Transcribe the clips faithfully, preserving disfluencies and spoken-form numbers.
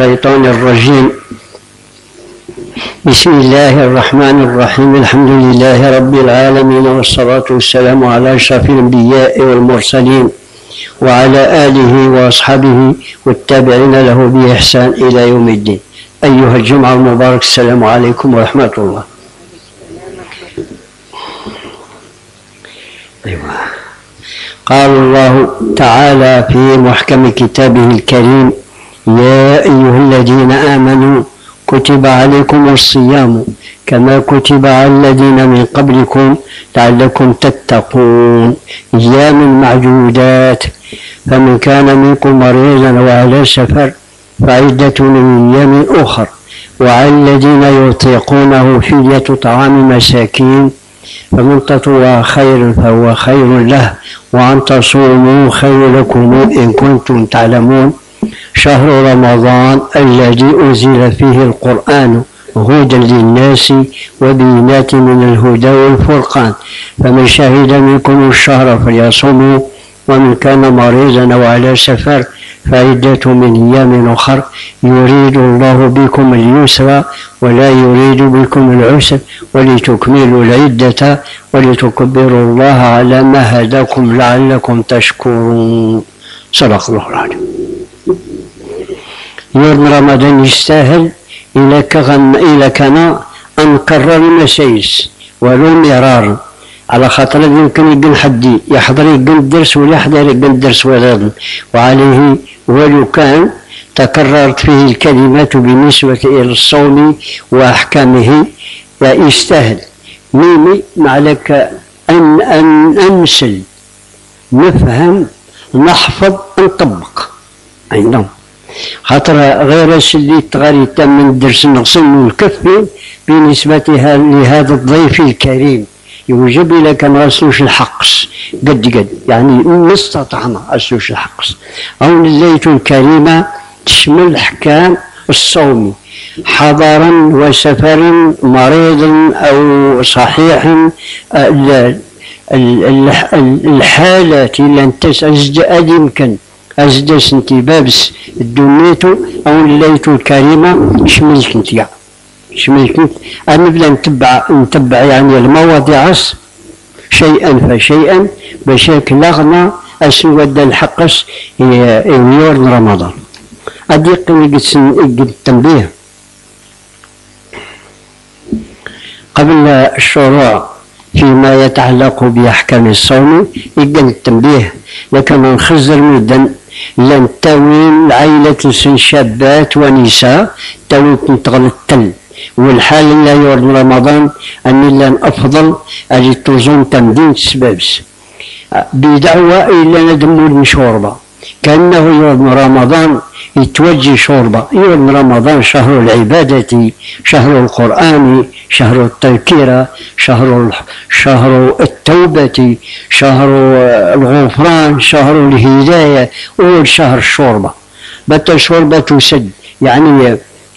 الشيطان الرجيم. بسم الله الرحمن الرحيم. الحمد لله رب العالمين، والصلاة والسلام على أشرف الأنبياء والمرسلين وعلى آله وأصحابه والتابعين له بإحسان إلى يوم الدين. أيها الجمعة المبارك، السلام عليكم ورحمة الله. أيوة. قال الله تعالى في محكم كتابه الكريم: يا أيها الذين آمنوا كتب عليكم الصيام كما كتب على الذين من قبلكم لعلكم تتقون أيام معدودات، فمن كان منكم مريضا وعلى سفر فعدة من أيام أخر، وعلى الذين يطيقونه فدية طعام مساكين، فمن تطوع خيرا فهو خير له، وأن تصوموا خير لكم إن كنتم تعلمون. شهر رمضان الذي أنزل فيه القرآن هدى للناس وبينات من الهدى والفرقان، فمن شهد منكم الشهر فليصوموا، ومن كان مريضا أو على سفر فعدة من أيام أخر، يريد الله بكم اليسر ولا يريد بكم العسر ولتكملوا العدة ولتكبروا الله على ما هداكم لعلكم تشكرون. صدق الله العظيم. يوم رمضان يستاهل إلى كان إلى كان أنكرر المسايس ولو مرار، على خاطر يمكن يقول حد يحضر يقول الدرس ولا يحضر يقول الدرس ولا، وعليه ولو كان تكررت فيه الكلمات بالنسبة إلى الصوم وأحكامه يستاهل. ميمي معلك أن أن أنسل نفهم نحفظ نطبق عندهم، خاطر غير اللي تغاري تم من الدرس نغسل والكفي بالنسبة لهذا الضيف الكريم يوجب لك ما غسلوش الحقص قد قد، يعني ما استطعنا غسلوش الحقص. أو الليلة الكريمة تشمل أحكام الصوم حضرا وسفرا، مريضا أو صحيحا، الحالات اللي انت أزد يمكن أزدس انت بابس الدنيتو أو الليلة الكريمة شملت انت يعني شملت انت. أنا نبدأ نتبع نتبع يعني المواضيع شيئا فشيئا بشكل لغنا أسود الحقس يور رمضان. أديق قد التنبيه قبل الشروع فيما يتعلق بأحكام الصوم، يقل التنبيه لكن نخزر مدن لن تاوين عائلة شابات ونساء تاوين تنتغل التل، والحال لا يورد رمضان أن لن أفضل أجي تزون تمدين سبابس بدعوة إلا ندمو المشوربة كأنه يورد رمضان يتوجه شوربة. يورد رمضان شهر العبادة، شهر القرآن، شهر التذكير، شهر شهر التوبة، شهر الغفران، شهر الهداية، والشهر الشوربة. بتا شوربة تسد يعني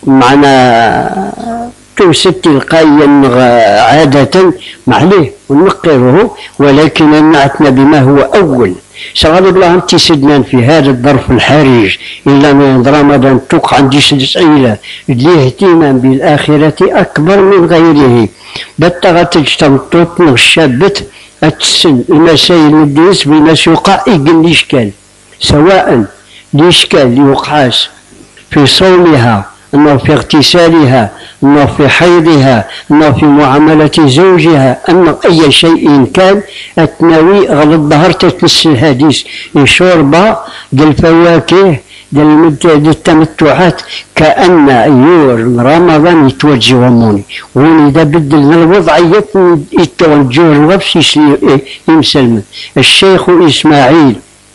معنا تسد تلقائيا عادة معليه ونقره، ولكن نعتنا بما هو أول. سغال الله أنت سدنا في هذا الظرف الحرج إلا من رمضان توقع عندي سدس عيلة الاهتمام بالآخرة أكبر من غيره. بتغت اجتمطت الشابت السن المسائل الدرس بناس يوقع إقل الإشكال، سواء الإشكال يوقعس في صومها أنه في اغتسالها، أنه في حيضها، أنه في معاملة زوجها، أنه أي شيء كان التناوي غلط ظهر تتمس الحديث شوربة ديال الفواكه ديال التمتعات كأن يور رمضان يتوجه وموني. وإذا بدلنا الوضعية يتوجه الوبس يمسلم. الشيخ إسماعيل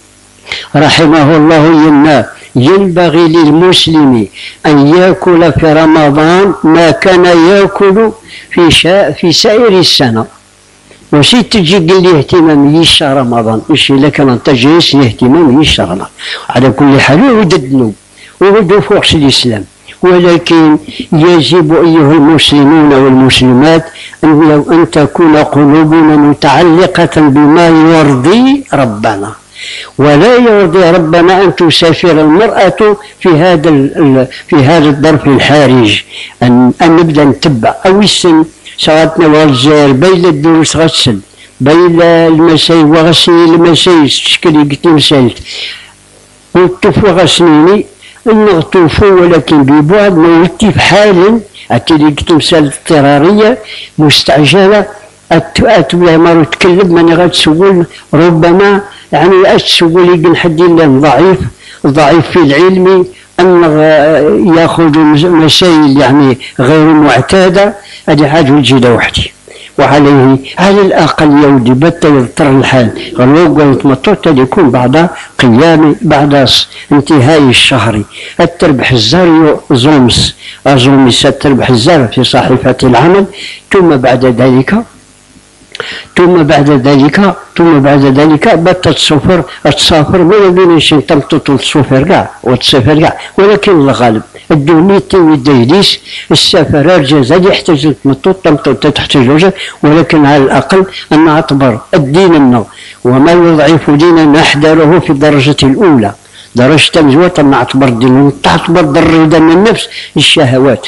رحمه الله ينا ينبغي للمسلم أن يأكل في رمضان ما كان يأكل في شا في سائر السنة. وشي تجي قل لي اهتمام يشهر رمضان، مش لكن أنت جالس اهتمام يشهر رمضان. على كل حال وددنو وودو فوق الإسلام، ولكن يجب أيها المسلمون والمسلمات أن تكون قلوبنا متعلقة بما يرضي ربنا ولا يرضي ربنا أن تسافر المرأة في هذا في هذا الظرف الحرج، أن, أن نبدأ نتبع أو السن صارتنا والجزائر بين الدروس غسل بين المساي وغسل المساي تشكل قلت مسالت والطوف وغسليني نغطوفو ولكن ببعد ما يلتي في حال أتلي قلت مسالت اضطرارية مستعجلة أتولى مرة تكلم من غتسول ربما يعني أتسول يقن حد ضعيف ضعيف في العلم أن يأخذ مسائل يعني غير معتادة. هذه حاجة جيدة وحدي، وعليه على الأقل يودي بتا يضطر الحال غلوق ويتمطوط يكون بعد قيام بعد انتهاء الشهر التربح الزار زومس أزومس التربح الزار في صحيفة العمل. ثم بعد ذلك ثم بعد ذلك ثم بعد ذلك بات تسافر تسافر ما بينش تمطط تسافر كاع وتسافر كاع، ولكن الغالب الدولي تيوي دايليس السفر الجزائر يحتاج تمطط تمطط تحتاج، ولكن على الأقل أن نعتبر الدين النو وما يضعف ديننا نحذره في الدرجة الأولى، درجة الجوات نعتبر الدين تعتبر الرضا من النفس الشهوات.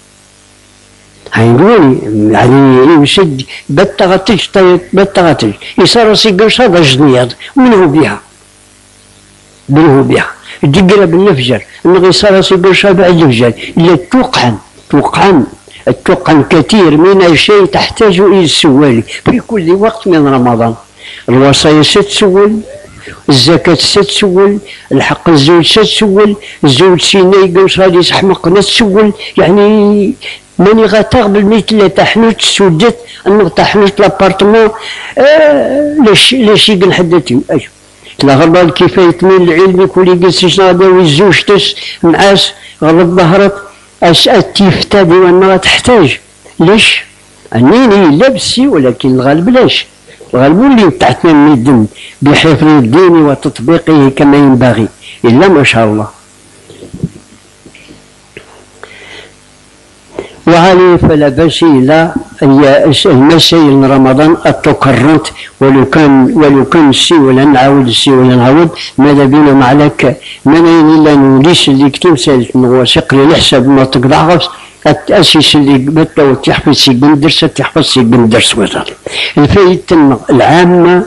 هايقولي يعني يمشد بتغتج طيب بتغتج يصير سيقرش هذا جنيض منه بها منه بها الدقرة بالنفجر انه يصير سيقرش هذا النفجر اللي توقعا توقعا توقعا كثير من الشيء تحتاج الى السؤال في كل وقت من رمضان. الوصايا ستسول، الزكاة ستسول، الحق الزوج ستسول، الزوج سينا يقرش هذا يسحمق نتسول، يعني ماني غاتاغ بالمثل تحنوت سودت انه تحنوت لابارتمون آه لاش لاش يقل حدتي اش لا غلط كيف يتميل العلم كل جلس شنادا والزوج تس معاس غلط ظهرت اش التيفتادي وانا تحتاج ليش انيني لبسي، ولكن الغالب لاش الغالب اللي تحتنا من الدم بحفظ الدين وتطبيقه كما ينبغي الا ما شاء الله. وعليه فلا باس إلى المسائل رمضان التكررت ولو كان ولو كان السي ولا نعاود السي ولا نعاود ماذا بينا معلك منين إلا نوليش اللي كتب سالت نوثق لي الحساب ما تقطع غفص التأسيس اللي بدأ تحفظ سي بندرس تحفظ سي بندرس وصل الفائدة العامة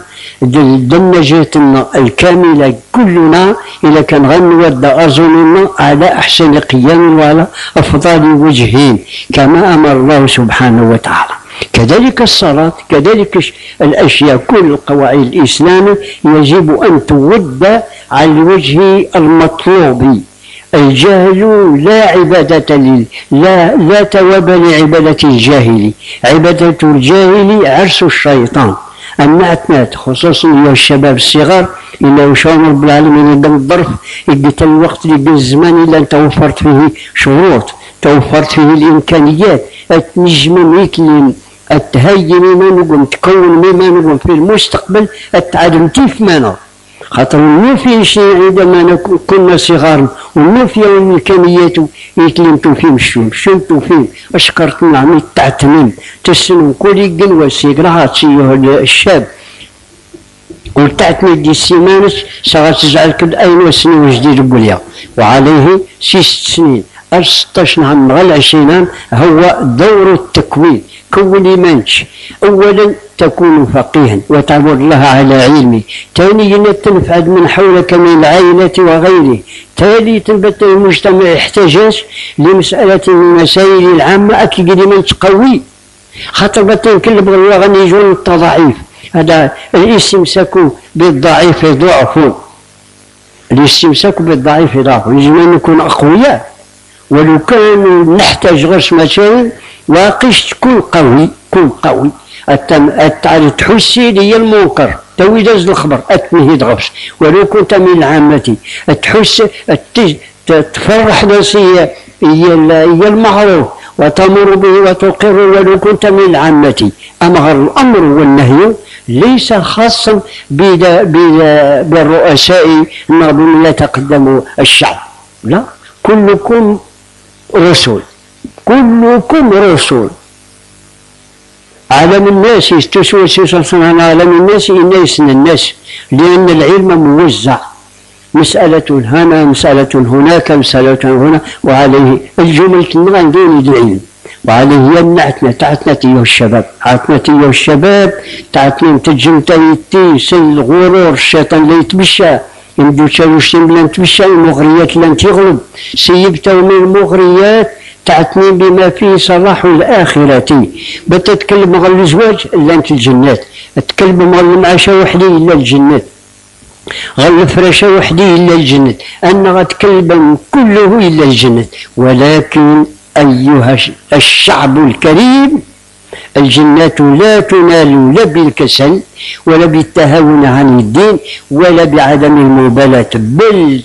دنجتنا الكاملة كلنا إذا كان غنودى أظننا على أحسن قيام وعلى أفضل وجهين كما أمر الله سبحانه وتعالى. كذلك الصلاة كذلك الأشياء كل قواعد الإسلام يجب أن تود على الوجه المطلوب. الجهل لا عبادة لل لا لا ثواب لعبادة الجاهل، عبادة الجاهل عرس الشيطان. النعتنات خصوصا يا الشباب الصغار إلا وشاء رب العالمين يقدر الظرف يقدر الوقت يقدر الزمان إلا توفرت فيه شروط توفرت فيه الإمكانيات التنجم ميكلين التهيئ مما نقوم تكون مما نقوم في المستقبل التعلم كيف مانا خاطر النوفي شيء عندما كنا صغار والنوفي والإمكانيات يتلمتوا فيه مشوم شمتوا فيه أشكرت نعمي تعتمين تسنوا كل قلوة سيقرها تسيه الشاب وتعتمي دي السيمانس سغا تجعل كل أين سنين جديد بوليا وعليه ست سنين ستاش عام غير عشرين هو دور التكوين. كون إيمانش أولا تكون فقيها وتعبد الله على علمه، ثانيا تنفع من حولك من العائلة وغيره، ثالثا المجتمع يحتاج لمسألة من المسائل العامة أكيد لمن تقوي خاطر بطل كل بغيوا غني يجون التضعيف. هذا الاستمساك بالضعيف ضعف، الاستمساك بالضعيف ضعف. يجب أن نكون أقوياء ولو كان نحتاج غير مشاكل واقيش تكون قوي كون قوي التعرف تحسي لي المنكر توي داز الخبر اتنهي غفش ولو كنت من العامة تحس تفرح ناسي هي المعروف وتمر به وتقر ولو كنت من العامة. أما الأمر والنهي ليس خاصا بالرؤساء النابين لا تقدموا الشعب، لا كلكم رسول كلكم رسول عالم الناس يستوسوس صلى الله عليه عالم الناس ينايسن الناس، لأن العلم موزع، مسألة هنا مسألة هناك مسألة هنا، وعليه الجمل كنا غندير العلم، وعليه هي النعتنا تعتنا تيو الشباب، عتنا تيو الشباب تعتنا تجم تيتي سل الغرور الشيطان اللي يتمشى يمدو تشاوشتين بلا نتمشى، المغريات اللي تغلب سيبتو من المغريات تعتني بما فيه صلاح الآخرة. بتتكلم غير الزواج إلا أنت الجنات، تتكلم غير المعاشة وحدي إلا الجنات، غير الفراشة وحدي إلا الجنة، أنا غتكلم كله إلا الجنة. ولكن أيها الشعب الكريم، الجنات لا تنال لا بالكسل ولا بالتهاون عن الدين ولا بعدم المبالاة، بل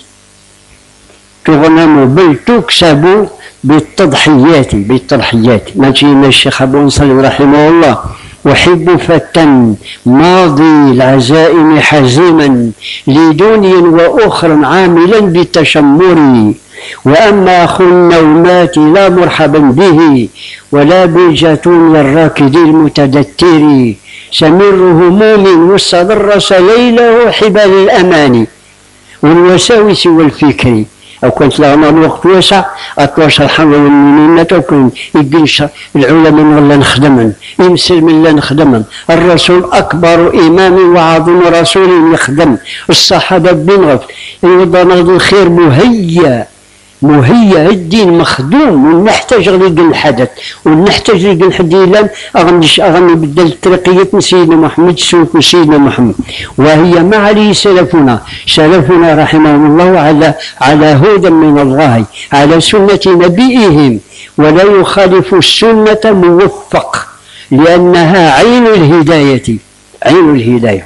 تغنم بل تكسب بالتضحيات بالتضحيات. ماشي ما الشيخ أبو نصر رحمه الله: أحب فتى ماضي العزائم حزيما لدنيا وأخرى عاملا بالتشمر، وأما أخو النومات لا مرحبا به ولا بالجاتون الراكد المتدتر، سمير هموم واستدرس ليله حبال الأمان والوساوس والفكر. أو كانت لنا الوقت واسع أتواصل حول المؤمنين توكل يجيش العلماء ولا نخدمن يمسل من لا نخدمن، الرسول أكبر إمام وعظم رسول يخدم، الصحابة بنغف يوضع الخير مهيأ مهيأ، الدين مخدوم، ونحتاج غير الحدث ونحتاج غير الحد لان أغنيش أغني بدل ترقية سيدنا محمد سوق سيدنا محمد، وهي ما عليه سلفنا سلفنا رحمهم الله على على هدى من الله على سنة نبيهم، ولا يخالف السنة موفق لأنها عين الهداية عين الهداية.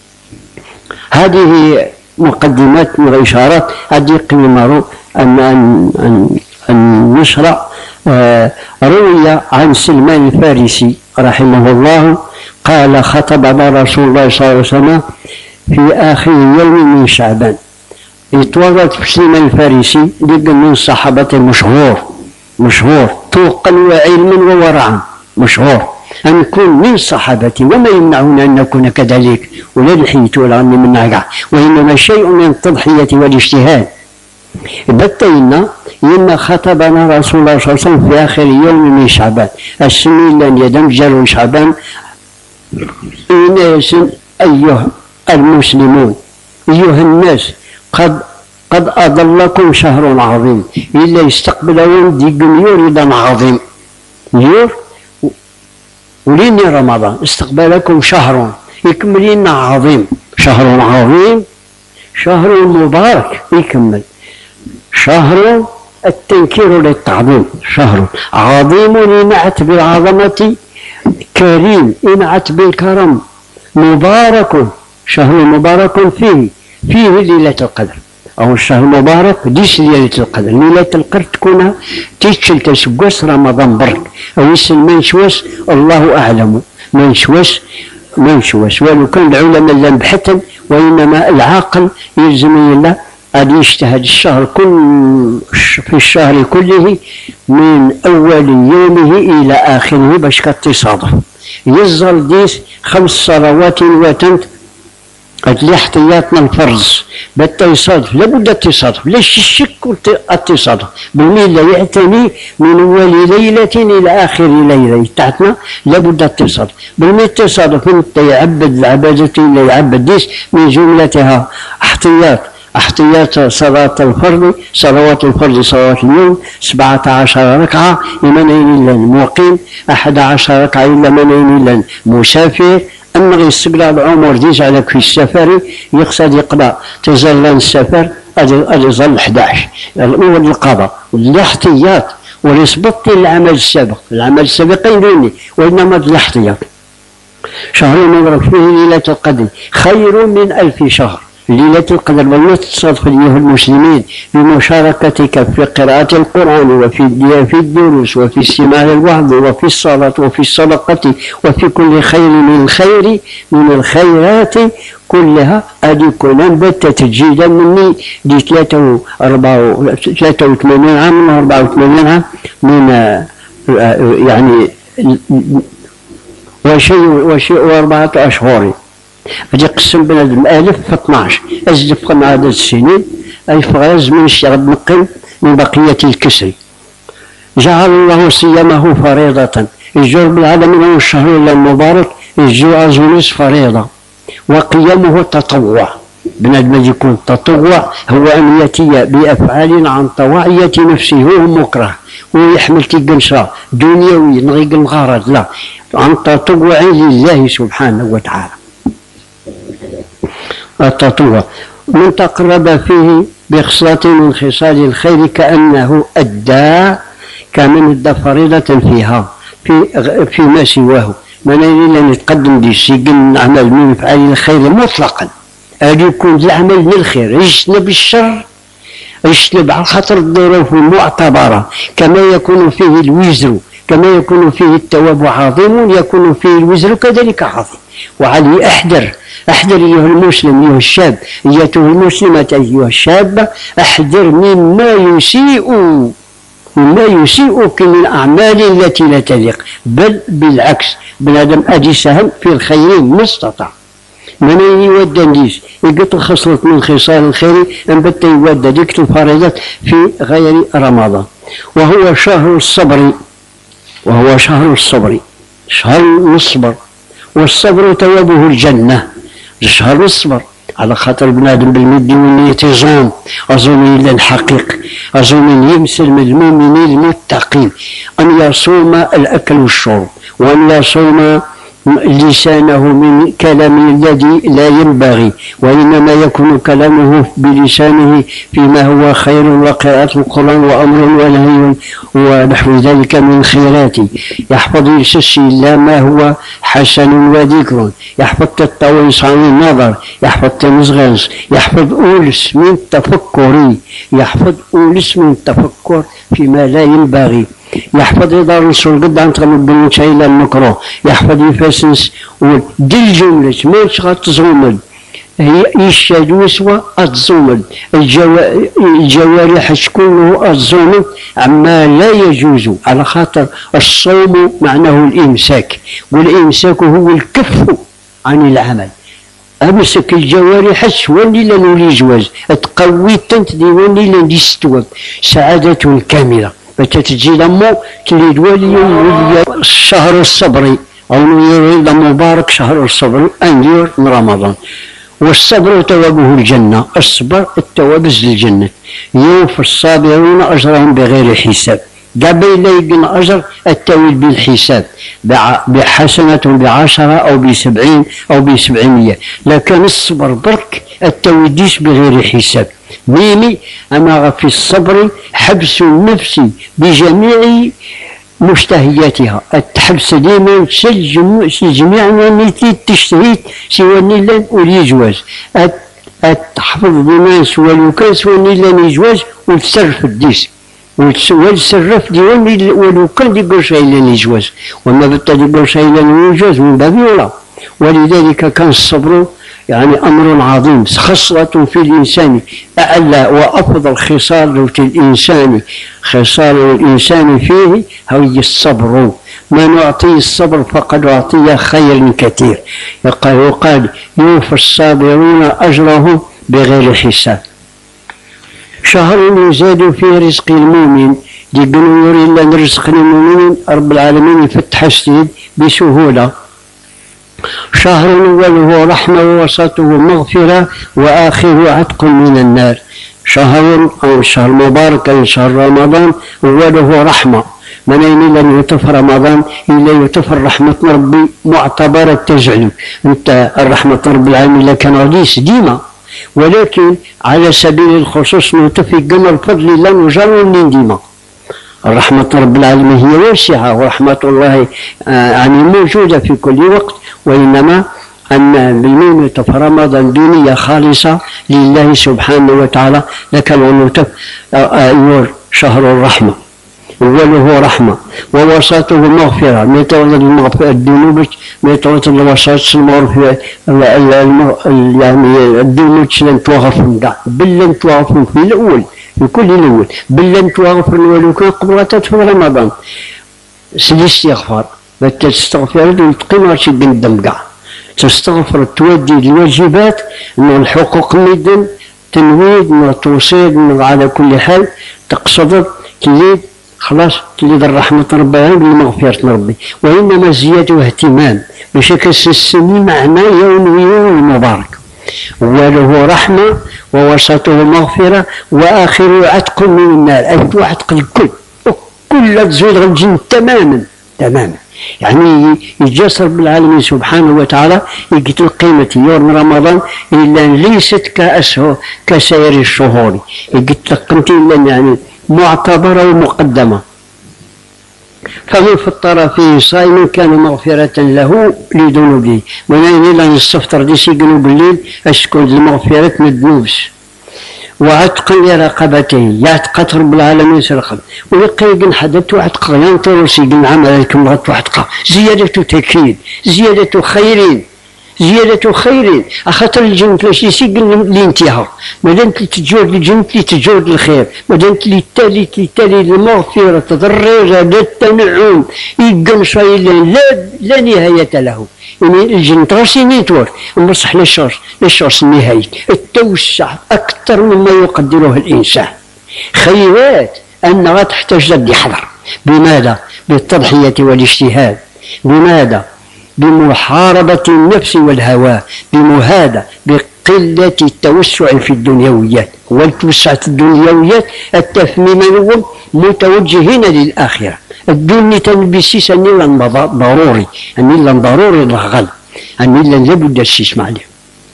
هذه مقدمات وإشارات هذه قيمة أن أن أن نشرع. آه روي عن سلمان الفارسي رحمه الله قال: خطبنا رسول الله صلى الله عليه وسلم في آخر يوم من شعبان. يتورط في سلمان الفارسي جدا من الصحابة المشهور مشهور طوقا وعلما وورعا، مشهور أن نكون من الصحابة، وما يمنعنا أن نكون كذلك، ولا نحيت ولا غني من نقع، وإنما شيء من التضحية والاجتهاد. بتينا إن خطبنا رسول الله صلى الله عليه وسلم في آخر يوم من شعبان، السنين لن يدم جلو شعبان. إناس أيها المسلمون أيها الناس، قد قد أضلكم شهر عظيم، إلا يستقبلون ديك يوردا عظيم يور وليني رمضان استقبلكم شهر يكملين عظيم، شهر عظيم شهر مبارك يكمل، شهر التنكير للتعظيم، شهر عظيم ينعت بالعظمة، كريم ينعت بالكرم، مبارك شهر مبارك فيه فيه ليلة القدر، أو الشهر المبارك ديش ليلة القدر. ليلة القدر تكون تيتشل تسقوس رمضان برك، أو يسل منشوس الله أعلم، منشوس منشوس ولو كان العلماء لم بحثا، وإنما العاقل يلزم الله أن يجتهد الشهر كل في الشهر كله من أول يومه إلى آخره باش كتصادف. يزل ديس خمس صلوات وتنت اللي احتياطنا الفرز بالتصادف، لابد التصادف، ليش الشك التصادف بالميل يعتني من أول ليلة إلى آخر ليلة تاعتنا، لابد التصادف بالميل التصادف. انت يعبد العبادة اللي يعبد ديس من جملتها احتياط احتياط صلاة الفرض، صلوات الفرض صلوات اليوم سبعة عشر ركعة لمنين إلا المقيم، أحد عشر ركعة إلا منين إلا المسافر. أما غير استقلال العمر ديز على في السفر يقصد يقرأ تظل السفر أجي ظل أحد عشر الأول القضاء والاحتياط وليصبط العمل السابق، العمل السابق يدوني وإنما الاحتياط. شهر مبارك فيه ليلة القدر خير من ألف شهر. ليلة القدر ولا تصادف أيها المسلمين بمشاركتك في قراءة القرآن وفي في الدروس وفي استماع الوعظ وفي الصلاة وفي الصدقة وفي كل خير من الخير من الخيرات كلها. هذه كلها بت تجيدا مني دي ثلاثة وثمانين عام من أربعة وثمانين عام من يعني وشيء وشيء وأربعة أشهر. أجي قسم بنادم ألف في اثناش، أزد في عدد السنين أي فغاز من الشغب نقل من بقية الكسر. جعل الله صيامه فريضة، الجور بالعالمين هو الشهر المبارك الجوع زونس فريضة، وقيامه تطوع. بنادم يكون تطوع هو أن يأتي بأفعال عن طواعية نفسه وهو مكره ويحمل تيقنشا دنيوي نغيق الغرض، لا، عن تطوع لله سبحانه وتعالى. التطوع من تقرب فيه بخصلة من خصال الخير كأنه أدى كمن أدى فريضة فيها في فيما سواه. من أين يتقدم دي سيقن عمل من فعل الخير مطلقا، أن يكون العمل من الخير، يجتنب الشر، يجتنب على خاطر الظروف المعتبرة، كما يكون فيه الوزر، كما يكون فيه الثواب عظيم يكون فيه الوزر كذلك عظيم. وعليه أحذر أحذر أيها المسلم أيها الشاب، أيتها المسلمة أيها الشابة، أحذر مما يسيء مما يسيئك من الأعمال التي لا تليق، بل بالعكس بنادم أدي سهم في الخير ما استطاع. من يود نديس يقتل خصلة من خصال الخير أن بت يود ديك الفريضة في غير رمضان. وهو شهر الصبر، وهو شهر الصبر، شهر الصبر، والصبر ثوابه الجنة. شهر الصبر على خاطر بنادم بالمد والنية يزوم أظن إلى الحقيق، أظن يمثل من المؤمنين المتقين أن يصوم الأكل والشرب، وأن يصوم لسانه من كلام الذي لا ينبغي، وإنما يكون كلامه بلسانه فيما هو خير، وقراءة القرآن وأمر ونهي ونحو ذلك من الخيرات. يحفظ يسسي إلا ما هو حسن وذكر، يحفظ التطويس عن النظر، يحفظ تمزغنس، يحفظ أولس من التفكر، يحفظ أولس من التفكر فيما لا ينبغي، يحفظ إدارة الرسول قد عن تغلب بالمتشاي إلى المكروه، يحفظ يفاسنس ودي الجملة ما تشغل تزومل هي يشاد وسوى الزومل الجوارح كله الزومل عما لا يجوز، على خاطر الصوم معناه الإمساك، والإمساك هو الكف عن العمل. أمسك الجوارح ولي لن الجواز تقوي تنتدي ولي لن يستوب سعادة كاملة. فتتجي لمو تليد ولي الشهر الصبري أو يريد مبارك شهر الصبر أنير من رمضان. والصبر ثوابه الجنة، الصبر الثواب الجنة. يوفي الصابرون أجرهم بغير حساب، قبل لا يقن أجر التويل بالحساب بحسنة بعشرة أو بسبعين أو بسبعمية، لكن الصبر برك التويل بغير حساب. ميمي أما في الصبر حبس النفس بجميع مشتهياتها، التحبس ديما جميع ما تشتهيت سوى نيلان واليجواز، التحفظ بناس ولو كان سوى نيلان يجواز وتسرف الديس والسرف ديوان ولو كان دي قرش إلى يجواز، وما بتا دي قرش إلى يجواز من باب ولا. ولذلك كان الصبر يعني أمر عظيم، خصلة في الإنسان، أعلى وأفضل خصال في الإنسان، خصال الإنسان فيه هو الصبر. ما نعطي الصبر فقد أعطي خير كثير. يقال وقال يوفي الصابرون أجرهم بغير حساب. شهر يزاد فيه رزق المؤمن، يقولوا يريد أن رزق المؤمن رب العالمين يفتح السيد بسهولة. شهر أوله رحمة ووسطه مغفرة وآخره عتق من النار. شهر أو شهر مبارك أو شهر رمضان أوله رحمة، من أين لم يطف رمضان إلا يطف رحمة ربي معتبرة تجعل أنت الرحمة رب العالمين لكن رئيس ديما، ولكن على سبيل الخصوص نطفي قمر فضل لا نجر من ديما. الرحمة رب العالمين هي واسعة، ورحمة الله يعني موجودة في كل وقت، وإنما أن بالمؤمن في رمضان دنيا خالصة لله سبحانه وتعالى. لك الونوتف أيور شهر الرحمة، أوله رحمة ووسطه مغفرة، ما يتولد المغفرة الذنوب ما يتولد الوسط المغفرة يعني الذنوب لن توغفر كاع بل لن توغفر في الأول في كل الأول، بل لن توغفر ولو كان قبل تدخل رمضان. سل استغفار باش تستغفر وتقي ما غاديش تندم كاع. تستغفر تودي الواجبات من الحقوق ميدن تنويد من توصيد من على كل حال تقصد تليد خلاص تليد الرحمة ربي عند مغفرة ربي. وإنما زيادة اهتمام بشكل السني معنى يومي المبارك، وله رحمة ووسطه مغفرة وآخره عتق من النار، أي عتق الكل كل تزول الجن تماما تماما. يعني يجاس رب العالمين سبحانه وتعالى يقتل قيمة يوم رمضان إلا ليست كأسه كسائر الشهور، يقتل قيمته إلا يعني معتبرة ومقدمة. فمن فطر فيه صائم كان مغفرة له لذنوبه. ونين إلا نستفطر دي سيقنوا بالليل أشكون المغفرة من الذنوبس وعتق لرقبته يعتق رب العالمين سرقا ويقيقن حدث وعتق ينطر وسيقن عملكم غط وعتق زيادة تكيد زيادة خير زيادة خير أخطر الجنة لاشي سيقن لانتهاء مدامت لي تجود الجنة لي تجود الخير مدامت لي تالي تالي المغفرة تضرر التنعم يقن شيء لا لا نهاية له. يعني الجنة غاشي نيتور المصح للشرس للشرس النهائي التوسع أكثر مما يقدره الإنسان. خيرات أنها تحتاج لد يحذر. بماذا؟ بالتضحية والاجتهاد. بماذا؟ بمحاربة النفس والهوى. بمهادة بقلة التوسع في الدنيويات والتوسع في الدنيويات التفميم متوجهين للآخرة. الدنيا تنبسيس أن إلا ضروري أن إلا ضروري الغل أن إلا لابد تسمع له.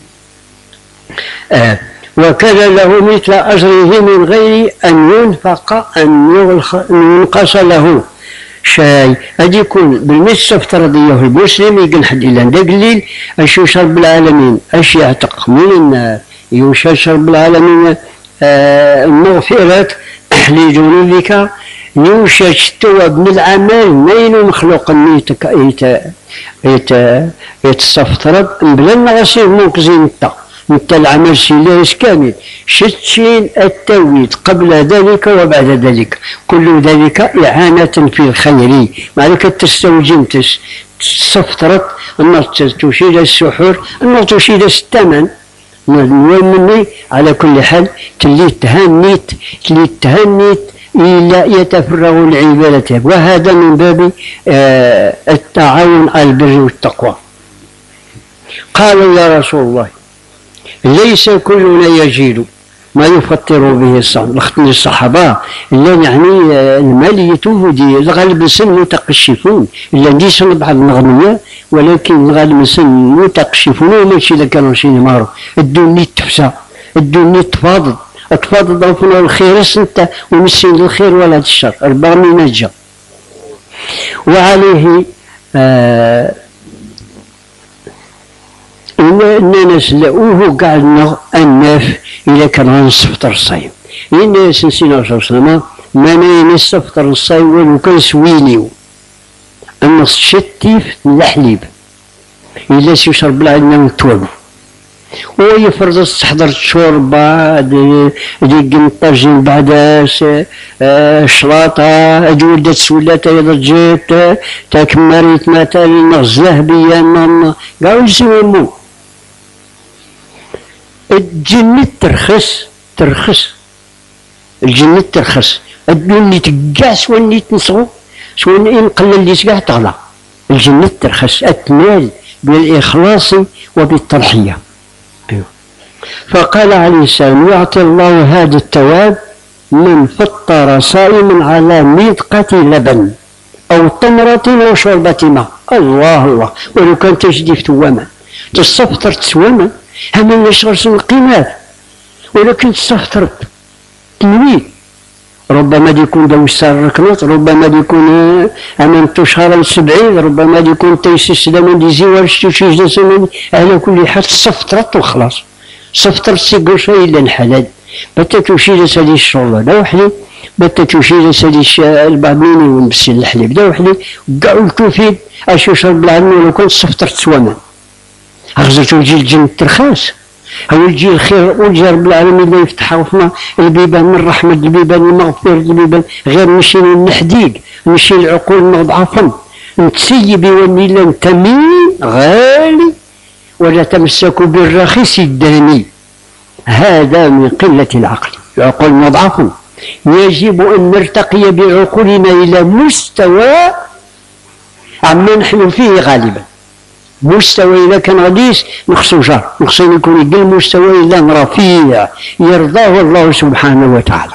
آه وكان له مثل أجره من غير أن ينفق أن ينقص له شيء. هذا يكون بالنسبة افترضيه المسلم يقن حد إلا دقليل أش يشرب العالمين أش يعتق من النار يشرب العالمين آه المغفرات لذنوبك يوشى التواب من العمل مين مخلوق يت يت يت يتصفترض بلا نغسل منقذين انت انت العمل سيلاس كامل شتشين التويت قبل ذلك وبعد ذلك كل ذلك إعانة في الخير معلك تستوجم تستفترض أن تشيل السحور أن تشيل الثمن مني على كل حال تلي تهنيت تلي تهنيت إلا يتفرغ العبادة. وهذا من باب آه التعاون على البر والتقوى. قال يا رسول الله ليس كلنا يجيد ما يفطر به الصائم. لختني الصحابة إلا يعني المالية ودي الغالب سن متقشفون إلا دي سن بعض المغنية ولكن الغالب سن متقشفون وماشي إذا كانوا شي مارو الدنيا تفسى الدنيا تفاضل أتفاضل ضوفنا الخير سنت ومسين الخير ولا الشر أربع من نجا. وعليه آه إن نسلؤوه قعدنا الناف إذا كان غنصفطر الصيم. إن سنسينا صلى الله عليه وسلم ما نصفطر الصيم ولو كان سويليو أن الشتيف الحليب إلا سيشرب العلم التواب ويفرض استحضر الشوربة ديك الطاجين بعد شلاطة أجودة سولاتة يضجيت تاكماريت مثلا نغزله بيا قالوا يسومو الجنة ترخص ترخص الجنة ترخص الدنيا تقع سواني تنصغو سواني نقلل لي سقع تغلى. الجنة ترخص أتنال بالإخلاص وبالتضحية. فقال عليه السلام يعطي الله هذا الثواب من فطر صائما على مدقة لبن أو تمرة أو شربة ماء. الله الله ولو كان تجديف توما تستفطر تسوما هم نشغل القيمات ولكن تستفطر تنوي ربما يكون دو السار ركنات ربما يكون أمام شهر السبعين ربما يكون تيسيس لمن دي زوار شتوشيش دسمن على كل حال تستفطرت وخلاص صفتر سيقو شيء إلا الحلال بتا توشيل سالي الشوربة دا وحدي بتا توشيل سالي البعضين ونبسي الحليب دا وحدي قاعو الكوفيد أشو شرب العلم ولو كنت صفتر تسوانا أغزر توجي الجنة ترخاص أو يجي الخير ويجي رب العالمين اللي يفتح وفنا البيبان من رحمة البيبان المغفرة البيبان غير نشيل الحديد نشيل العقول مضعفا نتسيب يوني لا تمين غالي ولا تمسك بالرخيص الداني. هذا من قلة العقل، العقول مضعف. يجب أن نرتقي بعقولنا إلى مستوى عما نحن فيه غالبا. مستوى إذا كان غديس نخصو جار، نخصو يكون يقل مستوى إلا رفيع يرضاه الله سبحانه وتعالى.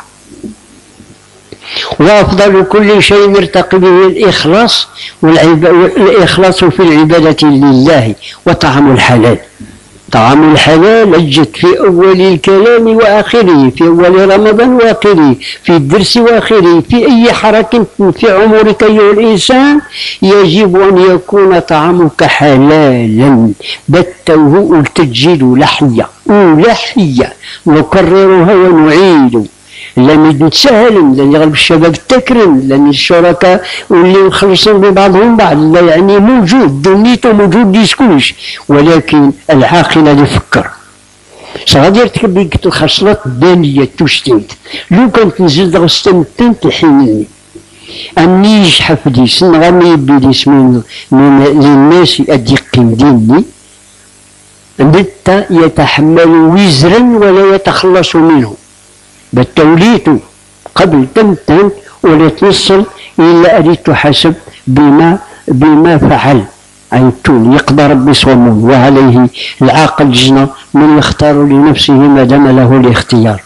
وأفضل كل شيء نرتقي به الإخلاص، والإخلاص في العبادة لله وطعام الحلال. طعام الحلال أجد في أول الكلام وآخره، في أول رمضان وآخره، في الدرس وآخره، في أي حركة في عمرك أيها الإنسان يجب أن يكون طعامك حلالا بتوه التجيل لحية لحية نكررها ونعيد. لأن نتساهل، لأن يغلب الشباب التكرم، لأن الشركاء واللي مخلصين ببعضهم بعض، لا يعني موجود دنيته موجود ديس كلش، ولكن العاقل اللي يفكر صغادي يرتكب الخصلات الدانية تشتيت. لو كانت نزل دغستان تنتحيني أني يجحف ديس نغمي بديس من من للناس أديقين ديني بتا يتحمل وزرا ولا يتخلص منه. بالتوليت قبل تمتن ولا توصل إلا أن تحاسب بما بما فعل. أي تول يقدر ربي صومون، وعليه العاقل جنة من يختار لنفسه ما دام له الاختيار.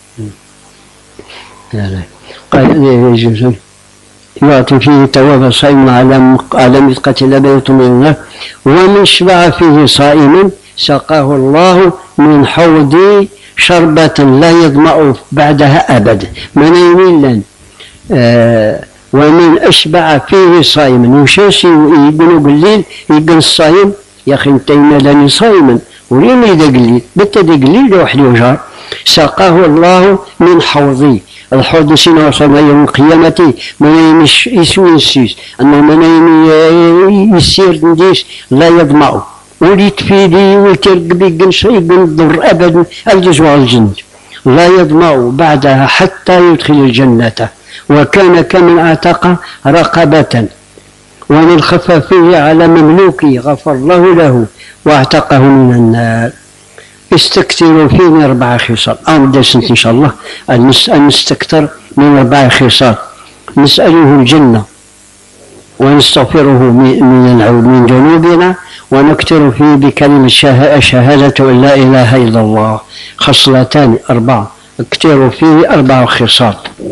قال يعطي فيه تواب صائم على على مثقة لبنة من النار، ومن شبع فيه صائما سقاه الله من حوض شربة لا يظمأ بعدها أبدا. من يميلا آه ومن أشبع فيه صائما يشاشي يقولوا قليل يقول الصائم يا أخي أنت لاني صائما ولين إذا قليل بالتالي قليل وحدي وجار. سقاه الله من حوضي، الحوض سنة وصلنا يوم القيامة من يسوي السيس أنه من يسير نديس لا يظمأ وليت فيدي وترقبي قنشي قنضر أبدا الجزوة الجنة لا يظمأ بعدها حتى يدخل الجنة. وكان كمن اعتق رقبة ومن خف فيه على مملوكه غفر الله له واعتقه من النار. استكثروا فيه من أربع خصال. أنا إن شاء الله أن نستكثر من أربع خصال. نسأله الجنة ونستغفره من من ذنوبنا ونكثر فيه بكلمة شهادة أن لا إله إلا الله. خصلتان أربعة اكثروا فيه أربع خصال.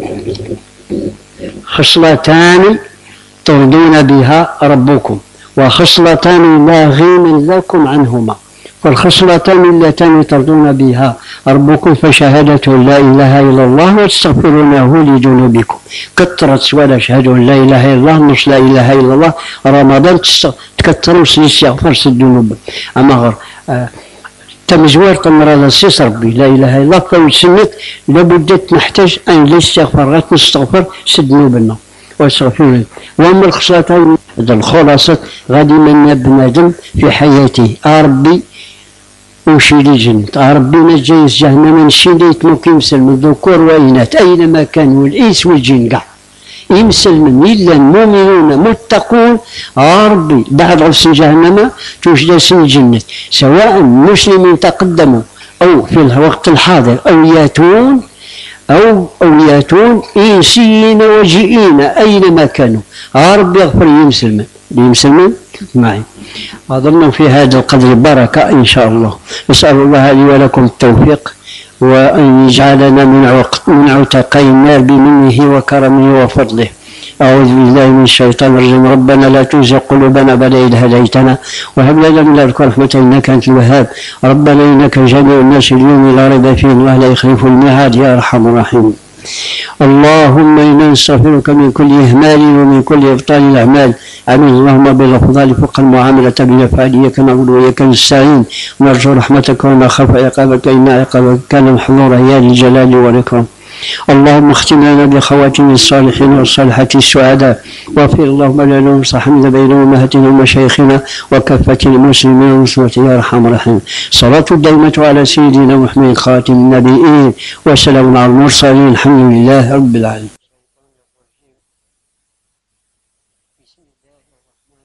خصلتان ترضون بها ربكم وخصلتان لا غنى لكم عنهما. والخصلتان اللتان ترضون بها ربكم فشهادة لا إله إلا الله واستغفرونه لذنوبكم. كثرت سؤال أشهد أن لا إله إلا الله نص لا إله إلا الله رمضان تكثروا سيستغفر الذنوب. أما غير آه تمزوار تمرض السيس ربي لا إله إلا الله فوسنت لابد نحتاج أن نستغفر نستغفر سذنوبنا واستغفر. وأما الخصلتان الخلاصة غادي من بنادم في حياته ربي وشيلي جنة ربي نجي جهنم نشيليت مكيمسل من ذكور وإناث أينما كانوا والإنس والجن كاع يمسل من إلا المؤمنون متقون ربي بعد عرس جهنم توجد سن الجنة سواء مسلمين تقدموا أو في الوقت الحاضر أو ياتون أو أو ياتون إنسيين وجئين أينما كانوا ربي يغفر يمسلمن يمسلمن معي. أظن في هذا القدر بركة إن شاء الله. نسأل الله لي ولكم التوفيق وأن يجعلنا من من عتقي النار بمنه وكرمه وفضله. أعوذ بالله من الشيطان الرجيم. ربنا لا تزغ قلوبنا بعد إذ هديتنا وهب لنا من لدنك رحمة إنك أنت الوهاب. ربنا إنك جميع الناس اليوم لا ريب فيه ولا يخلف الميعاد يا أرحم الراحمين. اللهم إنا نستغفرك من كل إهمال ومن كل إبطال الأعمال. آمين. اللهم بالأفضال فوق المعاملة بالأفعال إياك نعبد وإياك نستعين نرجو رحمتك ونخاف عقابك إن عقابك كان محظورا يا ذي الجلال والإكرام. اللهم اختم لنا بخواتم الصالحين والصالحات السعداء واغفر اللهم لنا وصحبنا بين أمهاتنا ومشايخنا وكافة المسلمين والمسلمات يا أرحم الراحمين. صلاة دائمة على سيدنا محمد خاتم النبيين وسلام على المرسلين الحمد لله رب العالمين.